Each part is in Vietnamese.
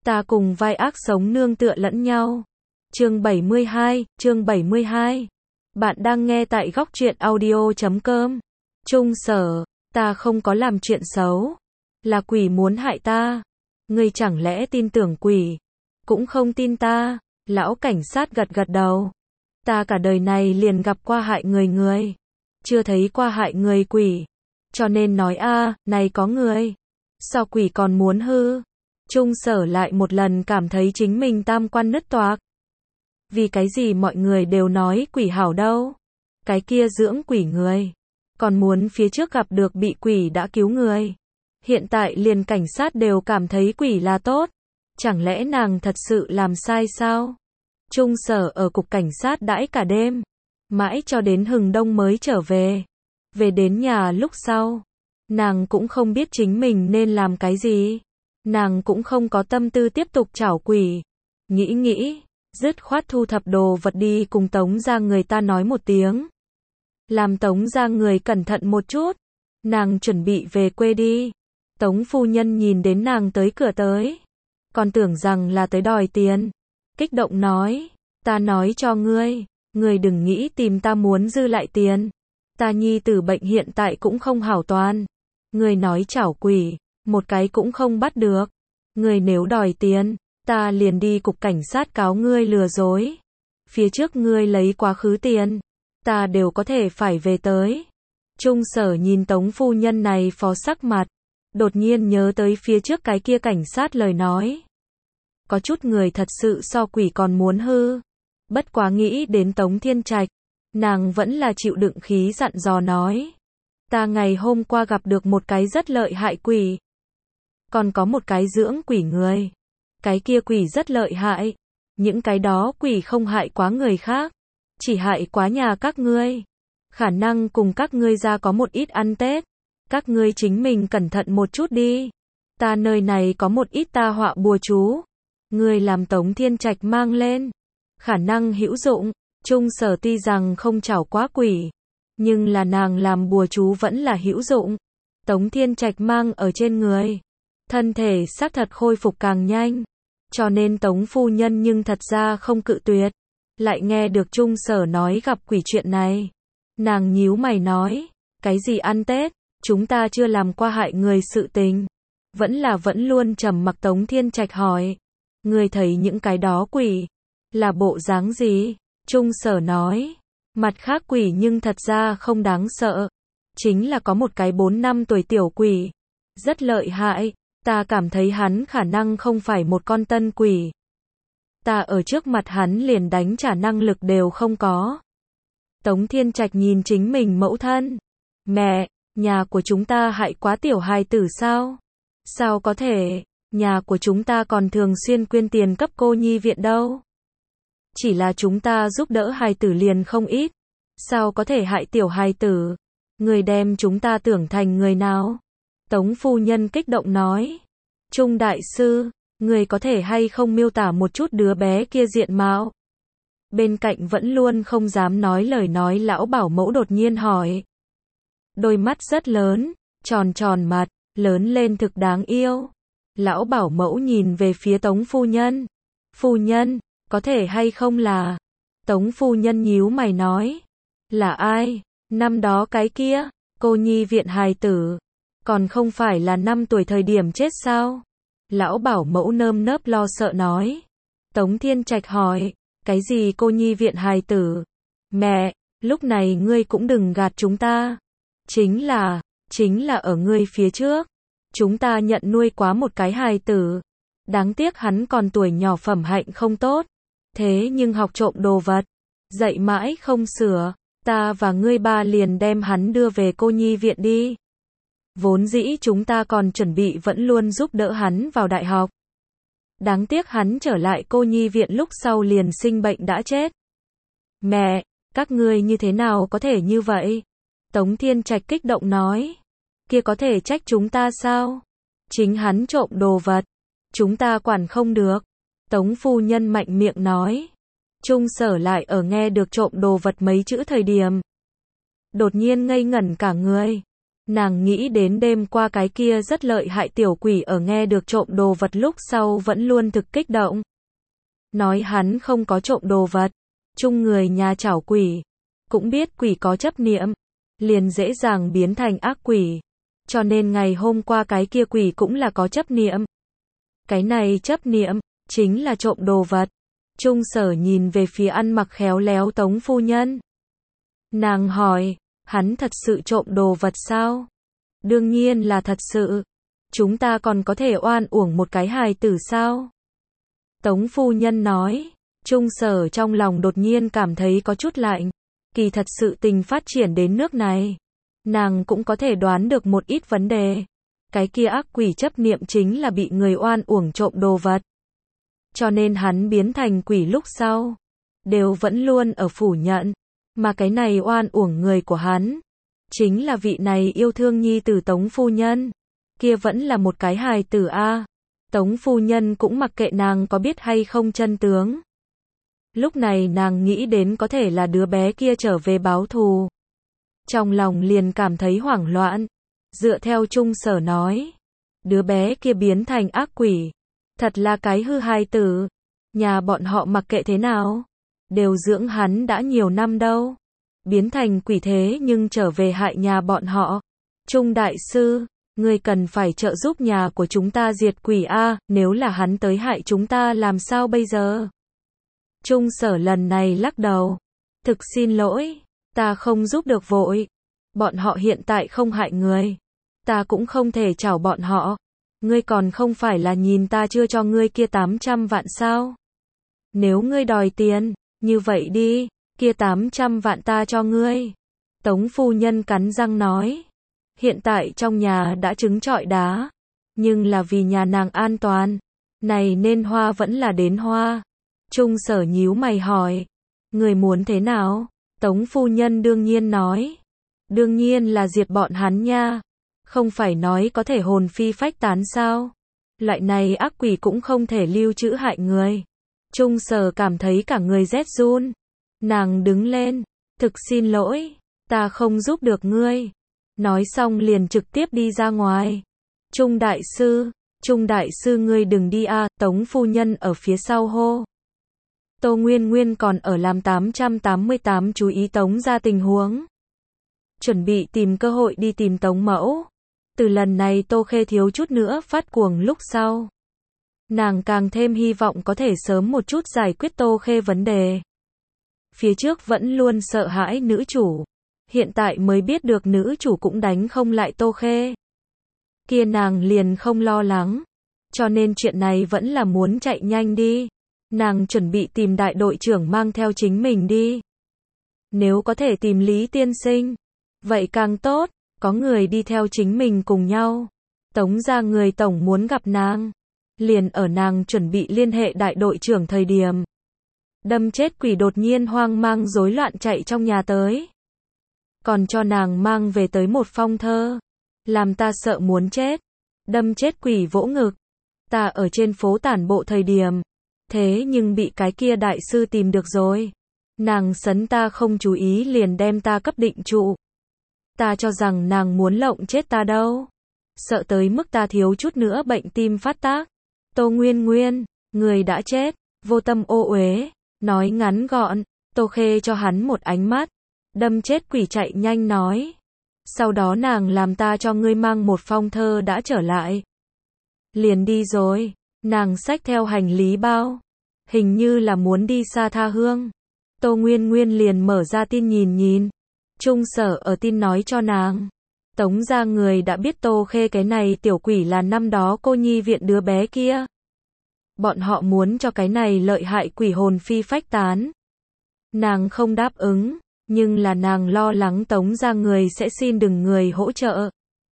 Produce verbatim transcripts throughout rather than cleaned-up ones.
Ta cùng vai ác sống nương tựa lẫn nhau. Chương bảy mươi hai, chương bảy mươi hai. Bạn đang nghe tại góc truyện audio chấm com. Trung Sở, ta không có làm chuyện xấu. Là quỷ muốn hại ta. Ngươi chẳng lẽ tin tưởng quỷ? Cũng không tin ta. Lão cảnh sát gật gật đầu. Ta cả đời này liền gặp qua hại người người. Chưa thấy qua hại người quỷ. Cho nên nói a, này có người. Sao quỷ còn muốn hư? Trung Sở lại một lần cảm thấy chính mình tam quan nứt toạc. Vì cái gì mọi người đều nói quỷ hảo đâu? Cái kia dưỡng quỷ người. Còn muốn phía trước gặp được bị quỷ đã cứu người. Hiện tại liền cảnh sát đều cảm thấy quỷ là tốt. Chẳng lẽ nàng thật sự làm sai sao? Trung Sở ở cục cảnh sát đãi cả đêm. Mãi cho đến hừng đông mới trở về. Về đến nhà lúc sau. Nàng cũng không biết chính mình nên làm cái gì. Nàng cũng không có tâm tư tiếp tục trảo quỷ. Nghĩ nghĩ, dứt khoát thu thập đồ vật đi cùng Tống ra người ta nói một tiếng. Làm Tống ra người cẩn thận một chút. Nàng chuẩn bị về quê đi. Tống phu nhân nhìn đến nàng tới cửa tới. Còn tưởng rằng là tới đòi tiền. Kích động nói, ta nói cho ngươi, ngươi đừng nghĩ tìm ta muốn dư lại tiền. Ta nhi tử bệnh hiện tại cũng không hảo toàn. Ngươi nói chảo quỷ, một cái cũng không bắt được. Ngươi nếu đòi tiền, ta liền đi cục cảnh sát cáo ngươi lừa dối. Phía trước ngươi lấy quá khứ tiền, ta đều có thể phải về tới. Trung Sở nhìn Tống phu nhân này phó sắc mặt, đột nhiên nhớ tới phía trước cái kia cảnh sát lời nói. Có chút người thật sự so quỷ còn muốn hư. Bất quá nghĩ đến Tống Thiên Trạch, nàng vẫn là chịu đựng khí dặn dò nói. Ta ngày hôm qua gặp được một cái rất lợi hại quỷ. Còn có một cái dưỡng quỷ người. Cái kia quỷ rất lợi hại. Những cái đó quỷ không hại quá người khác. Chỉ hại quá nhà các ngươi. Khả năng cùng các ngươi ra có một ít ăn Tết. Các ngươi chính mình cẩn thận một chút đi. Ta nơi này có một ít ta họa bùa chú. Ngươi làm Tống Thiên Trạch mang lên. Khả năng hữu dụng. Trung Sở tuy rằng không chảo quá quỷ. Nhưng là nàng làm bùa chú vẫn là hữu dụng. Tống Thiên Trạch mang ở trên người. Thân thể xác thật khôi phục càng nhanh. Cho nên Tống phu nhân nhưng thật ra không cự tuyệt. Lại nghe được Trung Sở nói gặp quỷ chuyện này. Nàng nhíu mày nói. Cái gì ăn Tết? Chúng ta chưa làm qua hại người sự tình. Vẫn là vẫn luôn trầm mặc. Tống Thiên Trạch hỏi. Người thấy những cái đó quỷ. Là bộ dáng gì? Trung Sở nói. Mặt khác quỷ nhưng thật ra không đáng sợ. Chính là có một cái bốn năm tuổi tiểu quỷ. Rất lợi hại. Ta cảm thấy hắn khả năng không phải một con tân quỷ. Ta ở trước mặt hắn liền đánh trả năng lực đều không có. Tống Thiên Trạch nhìn chính mình mẫu thân. Mẹ, nhà của chúng ta hại quá tiểu hài tử sao? Sao có thể, nhà của chúng ta còn thường xuyên quyên tiền cấp cô nhi viện đâu. Chỉ là chúng ta giúp đỡ hài tử liền không ít. Sao có thể hại tiểu hài tử? Người đem chúng ta tưởng thành người nào? Tống phu nhân kích động nói. Trung đại sư, người có thể hay không miêu tả một chút đứa bé kia diện mạo? Bên cạnh vẫn luôn không dám nói lời nói lão bảo mẫu đột nhiên hỏi. Đôi mắt rất lớn, tròn tròn mặt, lớn lên thực đáng yêu. Lão bảo mẫu nhìn về phía Tống phu nhân. Phu nhân, có thể hay không là? Tống phu nhân nhíu mày nói. Là ai? Năm đó cái kia, cô nhi viện hài tử. Còn không phải là năm tuổi thời điểm chết sao? Lão bảo mẫu nơm nớp lo sợ nói. Tống Thiên Trạch hỏi. Cái gì cô nhi viện hài tử? Mẹ, lúc này ngươi cũng đừng gạt chúng ta. Chính là, chính là ở ngươi phía trước. Chúng ta nhận nuôi quá một cái hài tử. Đáng tiếc hắn còn tuổi nhỏ phẩm hạnh không tốt. Thế nhưng học trộm đồ vật. Dạy mãi không sửa. Ta và ngươi ba liền đem hắn đưa về cô nhi viện đi. Vốn dĩ chúng ta còn chuẩn bị vẫn luôn giúp đỡ hắn vào đại học. Đáng tiếc hắn trở lại cô nhi viện lúc sau liền sinh bệnh đã chết. Mẹ, các ngươi như thế nào có thể như vậy? Tống Thiên Trạch kích động nói. Kia có thể trách chúng ta sao? Chính hắn trộm đồ vật. Chúng ta quản không được. Tống phu nhân mạnh miệng nói. Trung Sở lại ở nghe được trộm đồ vật mấy chữ thời điểm. Đột nhiên ngây ngẩn cả người. Nàng nghĩ đến đêm qua cái kia rất lợi hại tiểu quỷ ở nghe được trộm đồ vật lúc sau vẫn luôn thực kích động. Nói hắn không có trộm đồ vật. Chung người nhà chảo quỷ. Cũng biết quỷ có chấp niệm. Liền dễ dàng biến thành ác quỷ. Cho nên ngày hôm qua cái kia quỷ cũng là có chấp niệm. Cái này chấp niệm, chính là trộm đồ vật. Trung Sở nhìn về phía ăn mặc khéo léo Tống phu nhân. Nàng hỏi, hắn thật sự trộm đồ vật sao? Đương nhiên là thật sự. Chúng ta còn có thể oan uổng một cái hài tử sao? Tống phu nhân nói. Trung Sở trong lòng đột nhiên cảm thấy có chút lạnh. Kỳ thật sự tình phát triển đến nước này. Nàng cũng có thể đoán được một ít vấn đề. Cái kia ác quỷ chấp niệm chính là bị người oan uổng trộm đồ vật. Cho nên hắn biến thành quỷ lúc sau. Đều vẫn luôn ở phủ nhận. Mà cái này oan uổng người của hắn. Chính là vị này yêu thương nhi tử Tống phu nhân. Kia vẫn là một cái hài tử a. Tống phu nhân cũng mặc kệ nàng có biết hay không chân tướng. Lúc này nàng nghĩ đến có thể là đứa bé kia trở về báo thù. Trong lòng liền cảm thấy hoảng loạn. Dựa theo Trung Sở nói. Đứa bé kia biến thành ác quỷ. Thật là cái hư hài tử. Nhà bọn họ mặc kệ thế nào. Đều dưỡng hắn đã nhiều năm đâu. Biến thành quỷ thế nhưng trở về hại nhà bọn họ. Trung đại sư, ngươi cần phải trợ giúp nhà của chúng ta diệt quỷ a, nếu là hắn tới hại chúng ta làm sao bây giờ? Trung Sở lần này lắc đầu. Thực xin lỗi, ta không giúp được vội. Bọn họ hiện tại không hại người. Ta cũng không thể chảo bọn họ. Ngươi còn không phải là nhìn ta chưa cho ngươi kia tám trăm vạn sao? Nếu ngươi đòi tiền, như vậy đi, kia tám trăm vạn ta cho ngươi. Tống phu nhân cắn răng nói. Hiện tại trong nhà đã trứng trọi đá. Nhưng là vì nhà nàng an toàn. Này nên hoa vẫn là đến hoa. Trung Sở nhíu mày hỏi. Người muốn thế nào? Tống phu nhân đương nhiên nói. Đương nhiên là diệt bọn hắn nha. Không phải nói có thể hồn phi phách tán sao? Loại này ác quỷ cũng không thể lưu trữ hại người. Trung Sở cảm thấy cả người rét run. Nàng đứng lên. Thực xin lỗi. Ta không giúp được ngươi. Nói xong liền trực tiếp đi ra ngoài. Trung đại sư. Trung đại sư ngươi đừng đi a. Tống phu nhân ở phía sau hô. Tô Nguyên Nguyên còn ở làm tám trăm tám mươi tám chú ý Tống ra tình huống. Chuẩn bị tìm cơ hội đi tìm Tống mẫu. Từ lần này Tô Khê thiếu chút nữa phát cuồng lúc sau. Nàng càng thêm hy vọng có thể sớm một chút giải quyết Tô Khê vấn đề. Phía trước vẫn luôn sợ hãi nữ chủ. Hiện tại mới biết được nữ chủ cũng đánh không lại Tô Khê. Kia nàng liền không lo lắng. Cho nên chuyện này vẫn là muốn chạy nhanh đi. Nàng chuẩn bị tìm đại đội trưởng mang theo chính mình đi. Nếu có thể tìm Lý tiên sinh, vậy càng tốt, có người đi theo chính mình cùng nhau. Tống ra người tổng muốn gặp nàng. Liền ở nàng chuẩn bị liên hệ đại đội trưởng thời điểm. Đâm chết quỷ đột nhiên hoang mang rối loạn chạy trong nhà tới. Còn cho nàng mang về tới một phong thơ. Làm ta sợ muốn chết. Đâm chết quỷ vỗ ngực. Ta ở trên phố tản bộ thời điểm. Thế nhưng bị cái kia đại sư tìm được rồi. Nàng sấn ta không chú ý liền đem ta cấp định trụ. Ta cho rằng nàng muốn lộng chết ta đâu. Sợ tới mức ta thiếu chút nữa bệnh tim phát tác. Tô Nguyên Nguyên, người đã chết, vô tâm ô uế. Nói ngắn gọn, Tô Khê cho hắn một ánh mắt. Đâm chết quỷ chạy nhanh nói. Sau đó nàng làm ta cho ngươi mang một phong thơ đã trở lại. Liền đi rồi. Nàng xách theo hành lý bao. Hình như là muốn đi xa tha hương. Tô Nguyên Nguyên liền mở ra tin nhìn nhìn. Trung Sở ở tin nói cho nàng. Tống ra người đã biết Tô Khê cái này tiểu quỷ là năm đó cô nhi viện đứa bé kia. Bọn họ muốn cho cái này lợi hại quỷ hồn phi phách tán. Nàng không đáp ứng. Nhưng là nàng lo lắng Tống ra người sẽ xin đừng người hỗ trợ.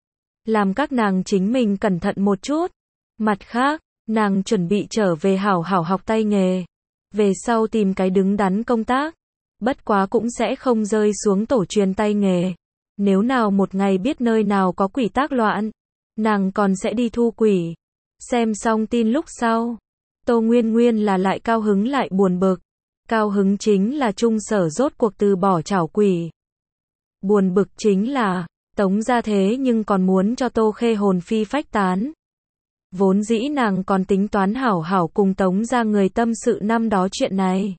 Làm các nàng chính mình cẩn thận một chút. Mặt khác, nàng chuẩn bị trở về hảo hảo học tay nghề. Về sau tìm cái đứng đắn công tác. Bất quá cũng sẽ không rơi xuống tổ truyền tay nghề. Nếu nào một ngày biết nơi nào có quỷ tác loạn, nàng còn sẽ đi thu quỷ. Xem xong tin lúc sau. Tô Nguyên Nguyên là lại cao hứng lại buồn bực. Cao hứng chính là Trung Sở rốt cuộc từ bỏ chảo quỷ. Buồn bực chính là, Tống gia thế nhưng còn muốn cho Tô Khê hồn phi phách tán. Vốn dĩ nàng còn tính toán hảo hảo cùng Tống gia người tâm sự năm đó chuyện này.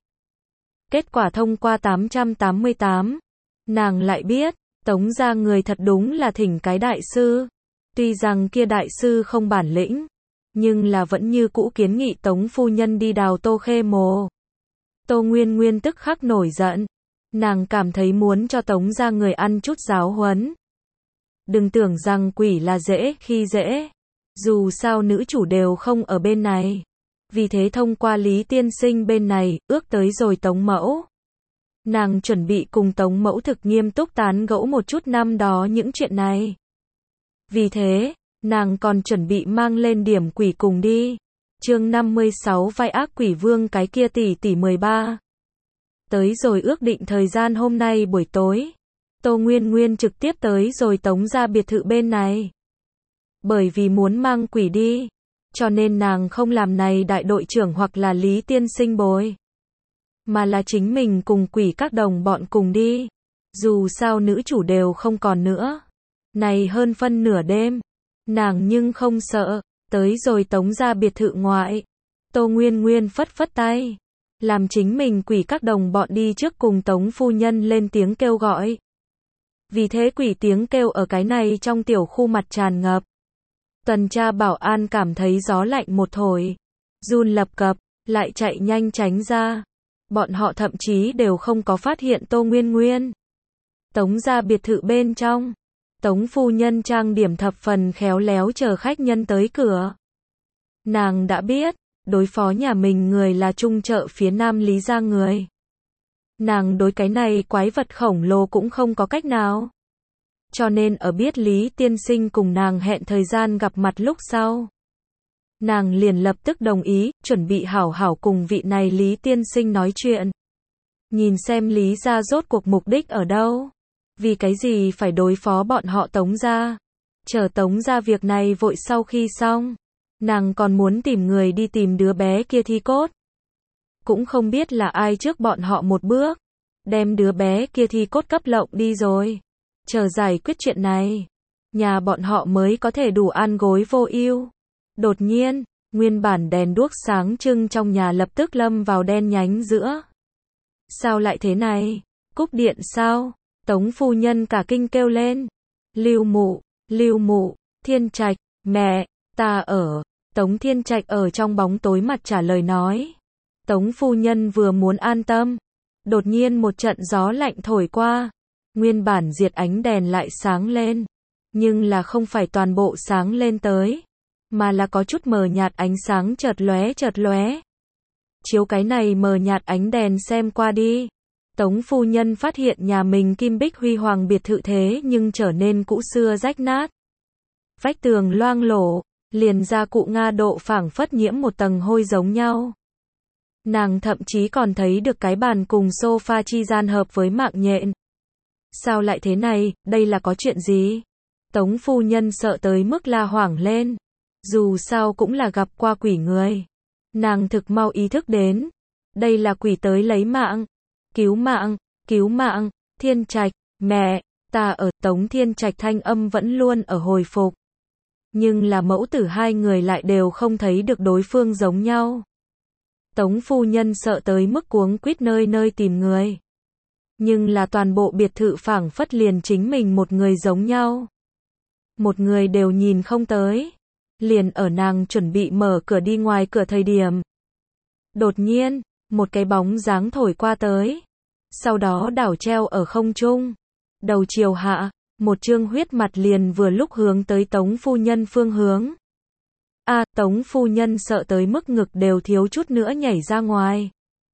Kết quả thông qua tám trăm tám mươi tám, nàng lại biết, Tống gia người thật đúng là thỉnh cái đại sư. Tuy rằng kia đại sư không bản lĩnh, nhưng là vẫn như cũ kiến nghị Tống phu nhân đi đào Tô Khê mồ. Tô Nguyên Nguyên tức khắc nổi giận. Nàng cảm thấy muốn cho Tống gia người ăn chút giáo huấn. Đừng tưởng rằng quỷ là dễ khi dễ. Dù sao nữ chủ đều không ở bên này. Vì thế thông qua Lý tiên sinh bên này, ước tới rồi Tống mẫu. Nàng chuẩn bị cùng Tống mẫu thực nghiêm túc tán gẫu một chút năm đó những chuyện này. Vì thế, nàng còn chuẩn bị mang lên điểm quỷ cùng đi. Chương năm mươi sáu vai ác quỷ vương cái kia tỷ tỷ mười ba. Tới rồi ước định thời gian hôm nay buổi tối. Tô Nguyên Nguyên trực tiếp tới rồi Tống gia biệt thự bên này. Bởi vì muốn mang quỷ đi, cho nên nàng không làm này đại đội trưởng hoặc là Lý tiên sinh bồi, mà là chính mình cùng quỷ các đồng bọn cùng đi. Dù sao nữ chủ đều không còn nữa. Này hơn phân nửa đêm, nàng nhưng không sợ. Tới rồi Tống gia biệt thự ngoại. Tô Nguyên Nguyên phất phất tay, làm chính mình quỷ các đồng bọn đi trước cùng Tống phu nhân lên tiếng kêu gọi. Vì thế quỷ tiếng kêu ở cái này trong tiểu khu mặt tràn ngập. Tuần tra bảo an cảm thấy gió lạnh một thổi, run lập cập, lại chạy nhanh tránh ra. Bọn họ thậm chí đều không có phát hiện Tô Nguyên Nguyên. Tống gia biệt thự bên trong, Tống phu nhân trang điểm thập phần khéo léo chờ khách nhân tới cửa. Nàng đã biết, đối phó nhà mình người là trung chợ phía nam Lý gia người. Nàng đối cái này quái vật khổng lồ cũng không có cách nào. Cho nên ở biết Lý tiên sinh cùng nàng hẹn thời gian gặp mặt lúc sau, nàng liền lập tức đồng ý, chuẩn bị hảo hảo cùng vị này Lý tiên sinh nói chuyện. Nhìn xem Lý gia rốt cuộc mục đích ở đâu. Vì cái gì phải đối phó bọn họ Tống gia. Chờ Tống gia việc này vội sau khi xong, nàng còn muốn tìm người đi tìm đứa bé kia thi cốt. Cũng không biết là ai trước bọn họ một bước, đem đứa bé kia thi cốt cấp lộng đi rồi. Chờ giải quyết chuyện này, nhà bọn họ mới có thể đủ ăn gối vô ưu. Đột nhiên, nguyên bản đèn đuốc sáng trưng trong nhà lập tức lâm vào đen nhánh giữa. Sao lại thế này? Cúp điện sao? Tống phu nhân cả kinh kêu lên. Lưu mụ, Lưu mụ, Thiên Trạch, mẹ, ta ở. Tống Thiên Trạch ở trong bóng tối mặt trả lời nói. Tống phu nhân vừa muốn an tâm, đột nhiên một trận gió lạnh thổi qua. Nguyên bản diệt ánh đèn lại sáng lên, nhưng là không phải toàn bộ sáng lên tới, mà là có chút mờ nhạt ánh sáng chợt lóe chợt lóe. Chiếu cái này mờ nhạt ánh đèn xem qua đi, Tống phu nhân phát hiện nhà mình kim bích huy hoàng biệt thự thế nhưng trở nên cũ xưa rách nát. Vách tường loang lổ, liền gia cụ Nga độ phảng phất nhiễm một tầng hôi giống nhau. Nàng thậm chí còn thấy được cái bàn cùng sofa chi gian hợp với mạng nhện. Sao lại thế này, đây là có chuyện gì? Tống phu nhân sợ tới mức la hoảng lên. Dù sao cũng là gặp qua quỷ người. Nàng thực mau ý thức đến. Đây là quỷ tới lấy mạng. Cứu mạng, cứu mạng, Thiên Trạch, mẹ, ta ở. Tống Thiên Trạch thanh âm vẫn luôn ở hồi phục. Nhưng là mẫu tử hai người lại đều không thấy được đối phương giống nhau. Tống phu nhân sợ tới mức cuống quýt nơi nơi tìm người. Nhưng là toàn bộ biệt thự phảng phất liền chính mình một người giống nhau. Một người đều nhìn không tới. Liền ở nàng chuẩn bị mở cửa đi ngoài cửa thời điểm. Đột nhiên, một cái bóng dáng thổi qua tới. Sau đó đảo treo ở không trung. Đầu chiều hạ, một trương huyết mặt liền vừa lúc hướng tới Tống phu nhân phương hướng. A, à, Tống phu nhân sợ tới mức ngực đều thiếu chút nữa nhảy ra ngoài.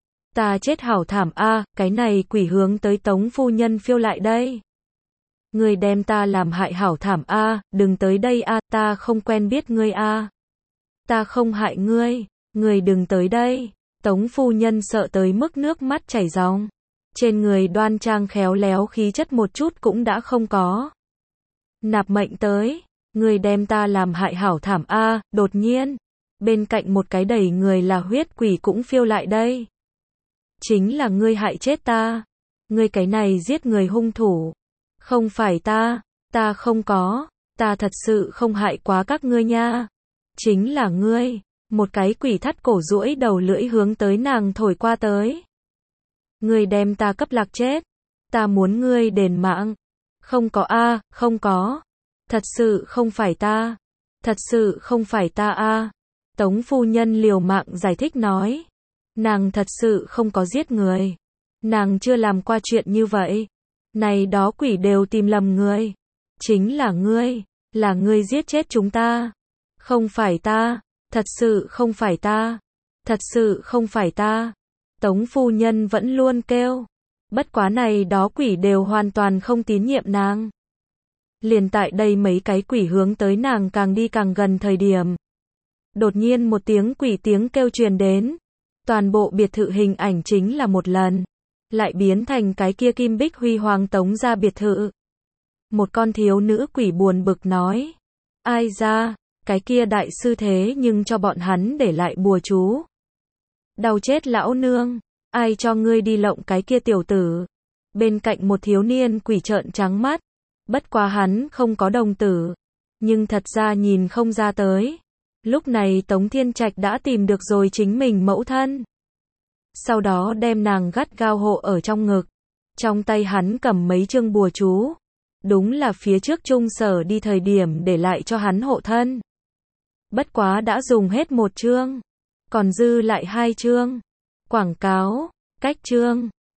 Ta chết hảo thảm a, à, cái này quỷ hướng tới Tống phu nhân phiêu lại đây. Ngươi đem ta làm hại hảo thảm a, à, đừng tới đây a, à, ta không quen biết ngươi a. À. Ta không hại ngươi, ngươi đừng tới đây. Tống phu nhân sợ tới mức nước mắt chảy ròng. Trên người đoan trang khéo léo khí chất một chút cũng đã không có. Nạp mệnh tới, ngươi đem ta làm hại hảo thảm a, à, đột nhiên, bên cạnh một cái đầy người là huyết quỷ cũng phiêu lại đây. Chính là ngươi hại chết ta. Ngươi cái này giết người hung thủ. Không phải ta. Ta không có, ta thật sự không hại quá các ngươi nha. Chính là ngươi. Một cái quỷ thắt cổ duỗi đầu lưỡi hướng tới nàng thổi qua tới. Ngươi đem ta cấp lạc chết. Ta muốn ngươi đền mạng. Không có a, không có. Thật sự không phải ta. Thật sự không phải ta a. Tống phu nhân liều mạng giải thích nói. Nàng thật sự không có giết người. Nàng chưa làm qua chuyện như vậy. Này đó quỷ đều tìm lầm người. Chính là ngươi. Là ngươi giết chết chúng ta. Không phải ta. Thật sự không phải ta. Thật sự không phải ta. Tống phu nhân vẫn luôn kêu. Bất quá này đó quỷ đều hoàn toàn không tín nhiệm nàng. Liền tại đây mấy cái quỷ hướng tới nàng càng đi càng gần thời điểm. Đột nhiên một tiếng quỷ tiếng kêu truyền đến. Toàn bộ biệt thự hình ảnh chính là một lần. Lại biến thành cái kia kim bích huy hoàng tống ra biệt thự. Một con thiếu nữ quỷ buồn bực nói. Ai ra, cái kia đại sư thế nhưng cho bọn hắn để lại bùa chú. Đau chết lão nương, ai cho ngươi đi lộng cái kia tiểu tử. Bên cạnh một thiếu niên quỷ trợn trắng mắt. Bất quá hắn không có đồng tử. Nhưng thật ra nhìn không ra tới. Lúc này Tống Thiên Trạch đã tìm được rồi chính mình mẫu thân. Sau đó đem nàng gắt gao hộ ở trong ngực. Trong tay hắn cầm mấy chương bùa chú. Đúng là phía trước Trung Sở đi thời điểm để lại cho hắn hộ thân. Bất quá đã dùng hết một chương. Còn dư lại hai chương. Quảng cáo, cách chương.